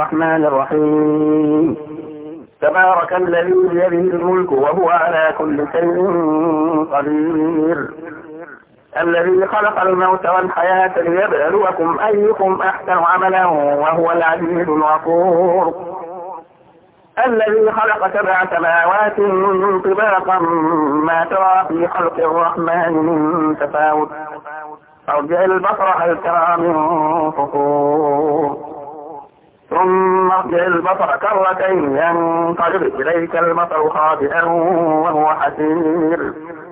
الرحمن الرحيم. تبارك الذي بيده الملك وهو على كل شيء قدير. الذي خلق الموت والحياة ليبلوكم أيكم أحسن عملا وهو العزيز الغفور. الذي خلق 7 سماوات طباقا ما ترى في خلق الرحمن من تفاوت. ارجع البصر هل ترى من فطور ثم ارجع البصر كرتين ينقلب إليك البصر خاسئا وهو حسير.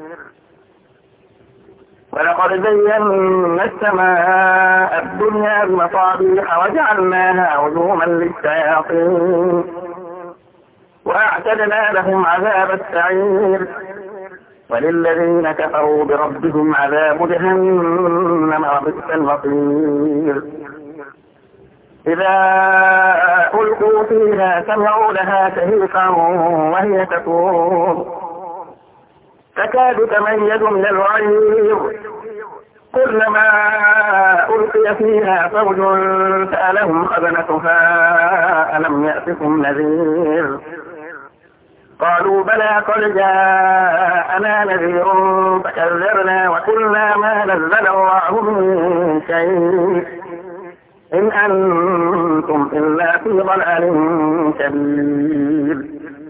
ولقد زينا السماء الدنيا بمصابيح وجعلناها رجوما للشياطين وأعتدنا لهم عذاب السعير. وللذين كفروا بربهم عذاب جهنم وبئس المصير. إذا ألقوا فيها سمعوا لها شهيقا وهي تفور تكاد تميز من الغيظ كلما ألقي فيها فوج سألهم خزنتها ألم يأتكم نذير قالوا بلى قد جاءنا نذير فكذبنا وقلنا ما نزل الله من شيء إن أنتم إلا في ضلال كبير.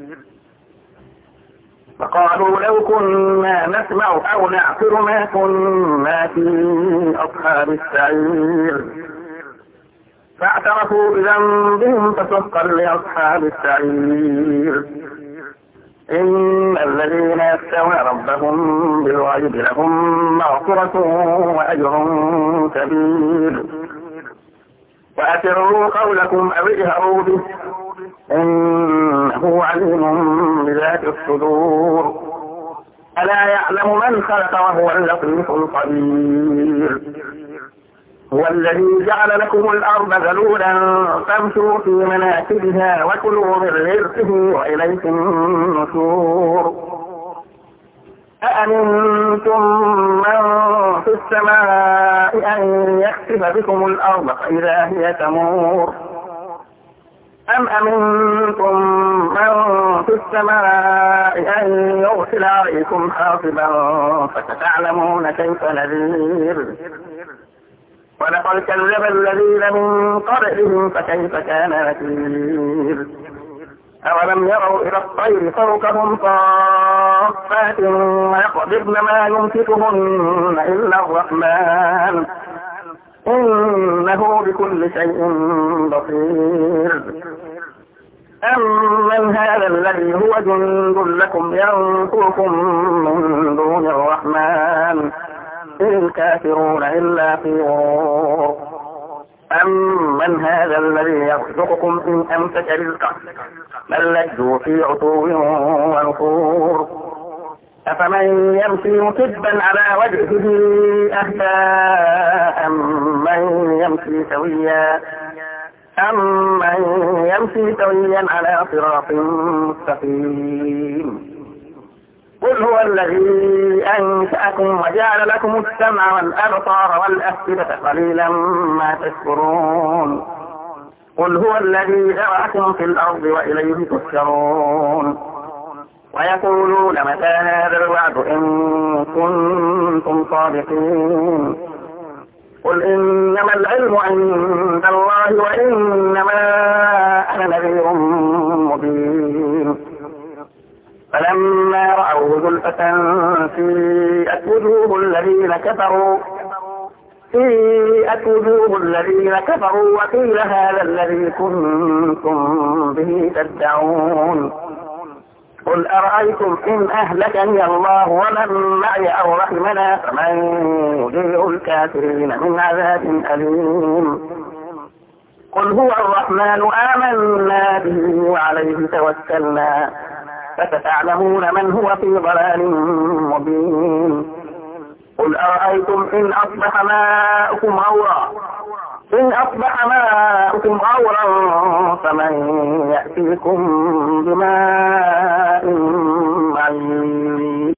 فقالوا لو كنا نسمع أو نعقل ما كنا في أصحاب السعير فاعترفوا بذنبهم فسحقا لأصحاب السعير. إن الذين يخشون ربهم بالغيب لهم مغفرة وأجر كبير. وأسروا قولكم أو اجهروا به إنه عليم بذات الصدور. ألا يعلم من خلق وهو اللطيف الخبير. هو الذي جعل لكم الأرض ذلولا فامشوا في مناكبها وكلوا من رزقه وإليه النشور. أأمنتم من في السماء أن يخسف بكم الأرض فإذا هي تمور أم أمنتم من في السماء أن يرسل عليكم حاصبا فستعلمون كيف نذير. ولقد كذب الذين من قبلهم فكيف كان نكير. أولم يروا إلى الطير فوقهم صافات ويقبضن ما يمسكهن إلا الرحمن إنه بكل شيء بصير. أمن هذا الذي هو جند لكم ينصركم من دون الرحمن إن الكافرون إلا في غرور. أمن هذا الذي يرزقكم إن أمسك رزقه بل لجوا في عتو ونفور. أفمن يمشي مكبا على وجهه أهدى أمن يمشي سويا على صراط مستقيم. قل هو الذي أنشأكم وجعل لكم السمع والأبصار والأفئدة قليلا ما تشكرون. قل هو الذي ذرأكم في الأرض وإليه تحشرون. ويقولون متى هذا الوعد إن كنتم صادقين. قل إنما العلم عند الله وإنما أنا نذير مبين. فلما رأوه زلفة سيئت وجوه الذين كفروا وقيل هذا الذي كنتم به تدعون. قل أرأيتم إن أهلكني الله ومن معي أو رحمنا فمن يجير الكافرين من عذاب أليم. قل هو الرحمن آمنا به وعليه توكلنا فستعلمون من هو في ضلال مبين. قل أرأيتم إن أصبح ماؤكم غورا فمن يأتيكم بماء معين.